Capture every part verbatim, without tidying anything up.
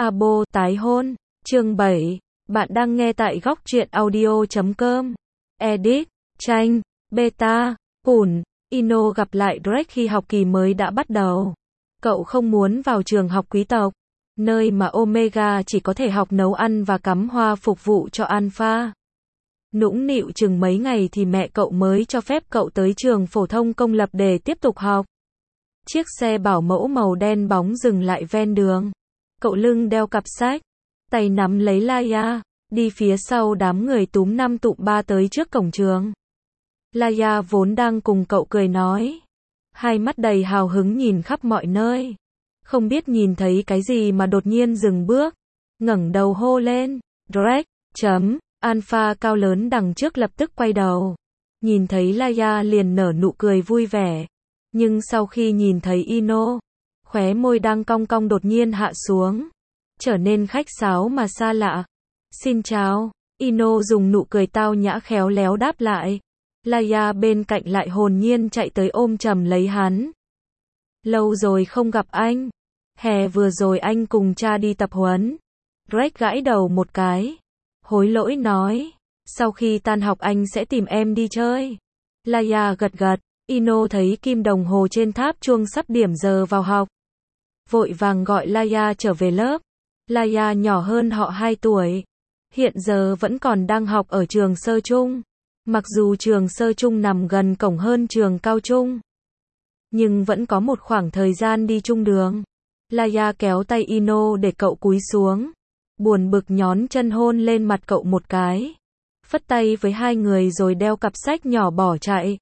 Abo tái hôn, chương bảy. Bạn đang nghe tại góc truyện audio chấm com. Edit, tranh, beta, Pùn, Ino gặp lại Drake khi học kỳ mới đã bắt đầu. Cậu không muốn vào trường học quý tộc, nơi mà Omega chỉ có thể học nấu ăn và cắm hoa phục vụ cho Alpha. Nũng nịu chừng mấy ngày thì mẹ cậu mới cho phép cậu tới trường phổ thông công lập để tiếp tục học. Chiếc xe bảo mẫu màu đen bóng dừng lại ven đường. Cậu lưng đeo cặp sách, tay nắm lấy Laia, đi phía sau đám người túm năm tụm ba tới trước cổng trường. Laia vốn đang cùng cậu cười nói, hai mắt đầy hào hứng nhìn khắp mọi nơi. Không biết nhìn thấy cái gì mà đột nhiên dừng bước, ngẩng đầu hô lên, Drake, chấm, Alpha cao lớn đằng trước lập tức quay đầu. Nhìn thấy Laia liền nở nụ cười vui vẻ. Nhưng sau khi nhìn thấy Ino, khóe môi đang cong cong đột nhiên hạ xuống, trở nên khách sáo mà xa lạ. Xin chào, Ino dùng nụ cười tao nhã khéo léo đáp lại. Laia bên cạnh lại hồn nhiên chạy tới ôm chầm lấy hắn. Lâu rồi không gặp anh. Hè vừa rồi anh cùng cha đi tập huấn. Drake gãi đầu một cái, hối lỗi nói, sau khi tan học anh sẽ tìm em đi chơi. Laia gật gật. Ino thấy kim đồng hồ trên tháp chuông sắp điểm giờ vào học, vội vàng gọi Laia trở về lớp. Laia nhỏ hơn họ hai tuổi, hiện giờ vẫn còn đang học ở trường sơ trung. Mặc dù trường sơ trung nằm gần cổng hơn trường cao trung, nhưng vẫn có một khoảng thời gian đi chung đường. Laia kéo tay Ino để cậu cúi xuống, buồn bực nhón chân hôn lên mặt cậu một cái, phất tay với hai người rồi đeo cặp sách nhỏ bỏ chạy.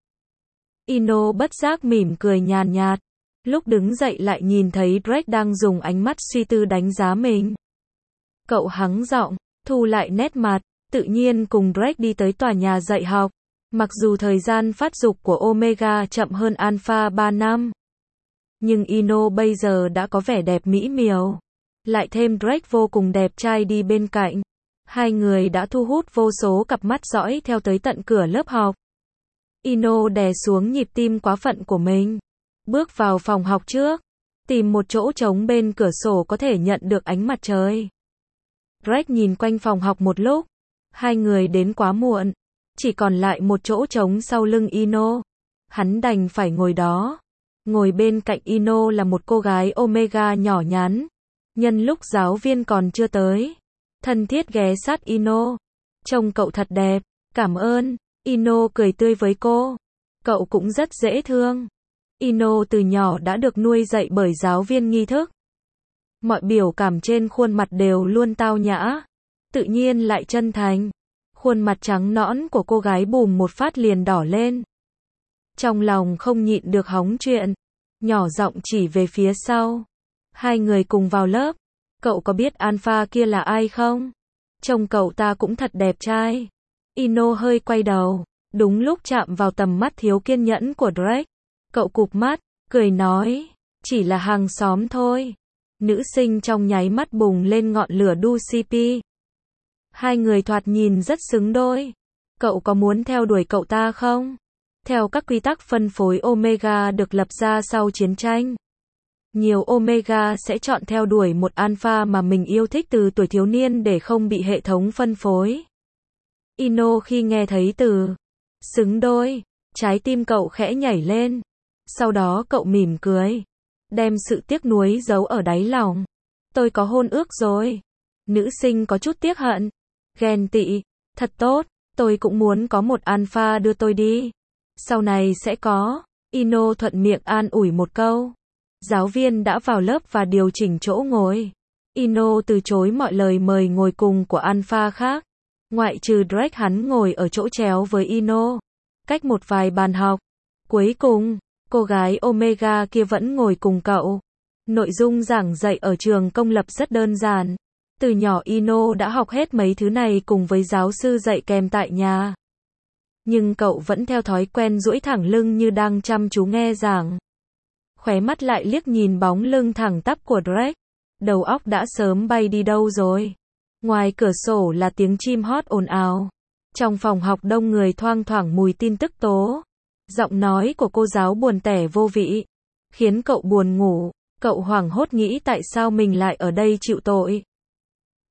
Ino bất giác mỉm cười nhàn nhạt, lúc đứng dậy lại nhìn thấy Drake đang dùng ánh mắt suy tư đánh giá mình. Cậu hắng giọng, thu lại nét mặt, tự nhiên cùng Drake đi tới tòa nhà dạy học. Mặc dù thời gian phát dục của Omega chậm hơn Alpha ba năm, nhưng Ino bây giờ đã có vẻ đẹp mỹ miều. Lại thêm Drake vô cùng đẹp trai đi bên cạnh. Hai người đã thu hút vô số cặp mắt dõi theo tới tận cửa lớp học. Ino đè xuống nhịp tim quá phận của mình, bước vào phòng học trước, tìm một chỗ trống bên cửa sổ có thể nhận được ánh mặt trời. Drake nhìn quanh phòng học một lúc, hai người đến quá muộn, chỉ còn lại một chỗ trống sau lưng Ino. Hắn đành phải ngồi đó. Ngồi bên cạnh Ino là một cô gái Omega nhỏ nhắn. Nhân lúc giáo viên còn chưa tới, thân thiết ghé sát Ino. Trông cậu thật đẹp, cảm ơn. Ino cười tươi với cô. Cậu cũng rất dễ thương. Ino từ nhỏ đã được nuôi dạy bởi giáo viên nghi thức. Mọi biểu cảm trên khuôn mặt đều luôn tao nhã, tự nhiên lại chân thành. Khuôn mặt trắng nõn của cô gái bùm một phát liền đỏ lên. Trong lòng không nhịn được hóng chuyện, nhỏ giọng chỉ về phía sau. Hai người cùng vào lớp. Cậu có biết Alpha kia là ai không? Trông cậu ta cũng thật đẹp trai. Ino hơi quay đầu, đúng lúc chạm vào tầm mắt thiếu kiên nhẫn của Drake. Cậu cụp mắt, cười nói, chỉ là hàng xóm thôi. Nữ sinh trong nháy mắt bùng lên ngọn lửa đu xê pê. Hai người thoạt nhìn rất xứng đôi. Cậu có muốn theo đuổi cậu ta không? Theo các quy tắc phân phối Omega được lập ra sau chiến tranh, nhiều Omega sẽ chọn theo đuổi một Alpha mà mình yêu thích từ tuổi thiếu niên để không bị hệ thống phân phối. Ino khi nghe thấy từ xứng đôi, trái tim cậu khẽ nhảy lên. Sau đó cậu mỉm cười, đem sự tiếc nuối giấu ở đáy lòng. Tôi có hôn ước rồi. Nữ sinh có chút tiếc hận, ghen tị. Thật tốt, tôi cũng muốn có một Alpha đưa tôi đi. Sau này sẽ có. Ino thuận miệng an ủi một câu. Giáo viên đã vào lớp và điều chỉnh chỗ ngồi. Ino từ chối mọi lời mời ngồi cùng của Alpha khác. Ngoại trừ Drake, hắn ngồi ở chỗ chéo với Ino, cách một vài bàn học. Cuối cùng, cô gái Omega kia vẫn ngồi cùng cậu. Nội dung giảng dạy ở trường công lập rất đơn giản. Từ nhỏ Ino đã học hết mấy thứ này cùng với giáo sư dạy kèm tại nhà. Nhưng cậu vẫn theo thói quen duỗi thẳng lưng như đang chăm chú nghe giảng. Khóe mắt lại liếc nhìn bóng lưng thẳng tắp của Drake. Đầu óc đã sớm bay đi đâu rồi. Ngoài cửa sổ là tiếng chim hót ồn ào. Trong phòng học đông người thoang thoảng mùi tin tức tố. Giọng nói của cô giáo buồn tẻ vô vị, khiến cậu buồn ngủ. Cậu hoảng hốt nghĩ tại sao mình lại ở đây chịu tội.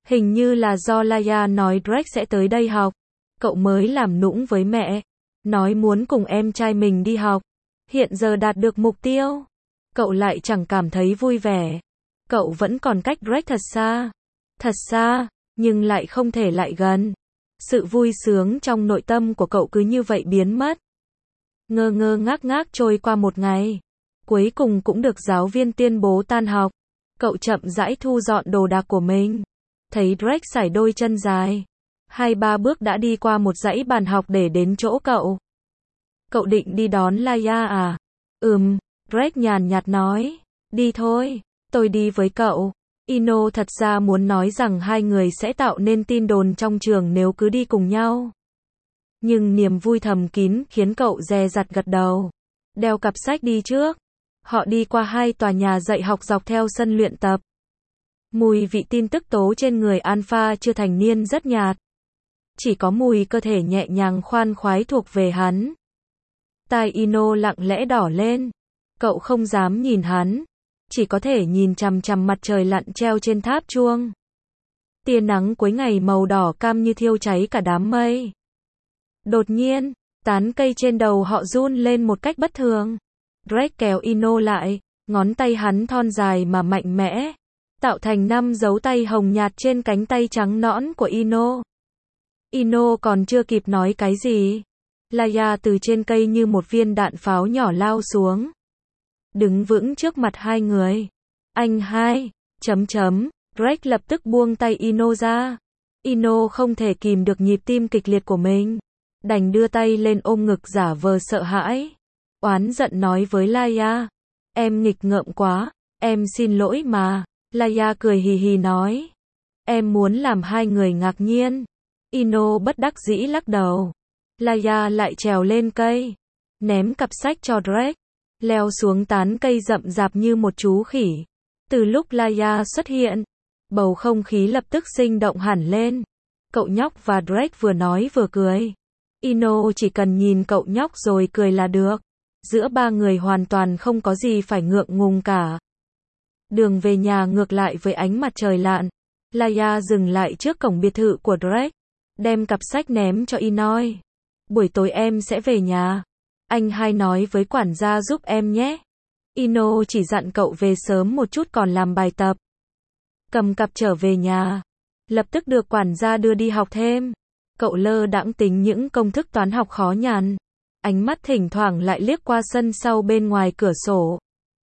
Hình như là do Laia nói Drake sẽ tới đây học. Cậu mới làm nũng với mẹ. Nói muốn cùng em trai mình đi học. Hiện giờ đạt được mục tiêu. Cậu lại chẳng cảm thấy vui vẻ. Cậu vẫn còn cách Drake thật xa. Thật xa, nhưng lại không thể lại gần. Sự vui sướng trong nội tâm của cậu cứ như vậy biến mất. Ngơ ngơ ngác ngác trôi qua một ngày. Cuối cùng cũng được giáo viên tuyên bố tan học. Cậu chậm rãi thu dọn đồ đạc của mình. Thấy Drake sải đôi chân dài. Hai ba bước đã đi qua một dãy bàn học để đến chỗ cậu. Cậu định đi đón Laia à? Ừm, Drake nhàn nhạt nói. Đi thôi, tôi đi với cậu. Ino thật ra muốn nói rằng hai người sẽ tạo nên tin đồn trong trường nếu cứ đi cùng nhau. Nhưng niềm vui thầm kín khiến cậu dè dặt gật đầu. Đeo cặp sách đi trước. Họ đi qua hai tòa nhà dạy học dọc theo sân luyện tập. Mùi vị tin tức tố trên người Alpha chưa thành niên rất nhạt. Chỉ có mùi cơ thể nhẹ nhàng khoan khoái thuộc về hắn. Tai Ino lặng lẽ đỏ lên. Cậu không dám nhìn hắn. Chỉ có thể nhìn chằm chằm mặt trời lặn treo trên tháp chuông. Tia nắng cuối ngày màu đỏ cam như thiêu cháy cả đám mây. Đột nhiên, tán cây trên đầu họ run lên một cách bất thường. Drake kéo Ino lại, ngón tay hắn thon dài mà mạnh mẽ, tạo thành năm dấu tay hồng nhạt trên cánh tay trắng nõn của Ino. Ino còn chưa kịp nói cái gì. Laia từ trên cây như một viên đạn pháo nhỏ lao xuống. Đứng vững trước mặt hai người. Anh hai, chấm chấm, Drake lập tức buông tay Ino ra. Ino không thể kìm được nhịp tim kịch liệt của mình. Đành đưa tay lên ôm ngực giả vờ sợ hãi. Oán giận nói với Laia. Em nghịch ngợm quá, em xin lỗi mà. Laia cười hì hì nói. Em muốn làm hai người ngạc nhiên. Ino bất đắc dĩ lắc đầu. Laia lại trèo lên cây. Ném cặp sách cho Drake. Leo xuống tán cây rậm rạp như một chú khỉ. Từ lúc Laia xuất hiện, bầu không khí lập tức sinh động hẳn lên. Cậu nhóc và Drake vừa nói vừa cười. Ino chỉ cần nhìn cậu nhóc rồi cười là được. Giữa ba người hoàn toàn không có gì phải ngượng ngùng cả. Đường về nhà ngược lại với ánh mặt trời lặn. Laia dừng lại trước cổng biệt thự của Drake. Đem cặp sách ném cho Ino. Buổi tối em sẽ về nhà. Anh hai nói với quản gia giúp em nhé. Ino chỉ dặn cậu về sớm một chút còn làm bài tập. Cầm cặp trở về nhà. Lập tức được quản gia đưa đi học thêm. Cậu lơ đãng tính những công thức toán học khó nhằn. Ánh mắt thỉnh thoảng lại liếc qua sân sau bên ngoài cửa sổ.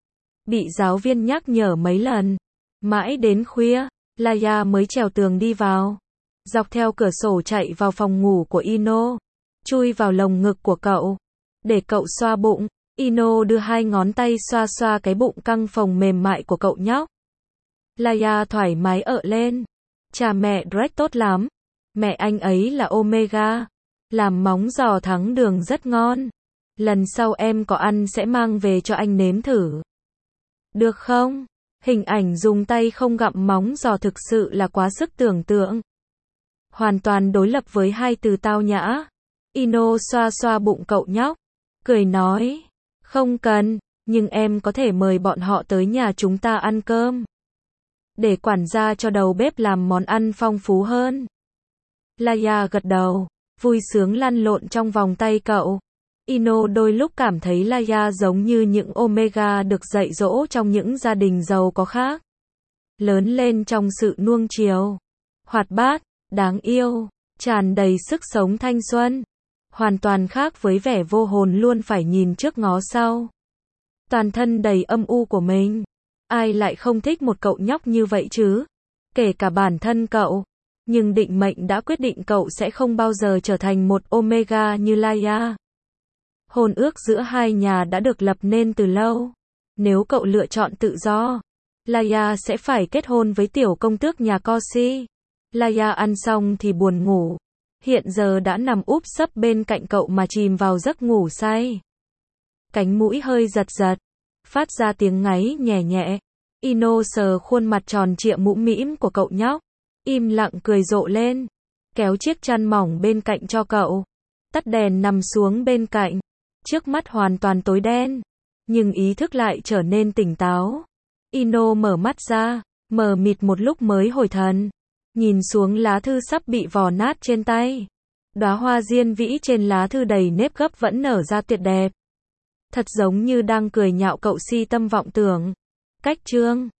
Bị giáo viên nhắc nhở mấy lần. Mãi đến khuya, Laia mới trèo tường đi vào. Dọc theo cửa sổ chạy vào phòng ngủ của Ino. Chui vào lồng ngực của cậu. Để cậu xoa bụng. Ino đưa hai ngón tay xoa xoa cái bụng căng phồng mềm mại của cậu nhóc. Laia thoải mái ợ lên. Cha mẹ Drake tốt lắm. Mẹ anh ấy là Omega. Làm móng giò thắng đường rất ngon. Lần sau em có ăn sẽ mang về cho anh nếm thử. Được không? Hình ảnh dùng tay không gặm móng giò thực sự là quá sức tưởng tượng. Hoàn toàn đối lập với hai từ tao nhã. Ino xoa xoa bụng cậu nhóc. Cười nói. Không cần, nhưng em có thể mời bọn họ tới nhà chúng ta ăn cơm. Để quản gia cho đầu bếp làm món ăn phong phú hơn. Laia gật đầu, vui sướng lăn lộn trong vòng tay cậu. Ino đôi lúc cảm thấy Laia giống như những Omega được dạy dỗ trong những gia đình giàu có khác. Lớn lên trong sự nuông chiều, hoạt bát, đáng yêu, tràn đầy sức sống thanh xuân. Hoàn toàn khác với vẻ vô hồn luôn phải nhìn trước ngó sau. Toàn thân đầy âm u của mình. Ai lại không thích một cậu nhóc như vậy chứ? Kể cả bản thân cậu. Nhưng định mệnh đã quyết định cậu sẽ không bao giờ trở thành một Omega như Laia. Hôn ước giữa hai nhà đã được lập nên từ lâu. Nếu cậu lựa chọn tự do, Laia sẽ phải kết hôn với tiểu công tước nhà Corsi. Laia ăn xong thì buồn ngủ. Hiện giờ đã nằm úp sấp bên cạnh cậu mà chìm vào giấc ngủ say. Cánh mũi hơi giật giật, phát ra tiếng ngáy nhẹ nhẹ. Ino sờ khuôn mặt tròn trịa mũm mĩm của cậu nhóc, im lặng cười rộ lên, kéo chiếc chăn mỏng bên cạnh cho cậu, tắt đèn nằm xuống bên cạnh. Trước mắt hoàn toàn tối đen, nhưng ý thức lại trở nên tỉnh táo. Ino mở mắt ra, mờ mịt một lúc mới hồi thần. Nhìn xuống lá thư sắp bị vò nát trên tay. Đóa hoa diên vĩ trên lá thư đầy nếp gấp vẫn nở ra tuyệt đẹp. Thật giống như đang cười nhạo cậu si tâm vọng tưởng. Cách chương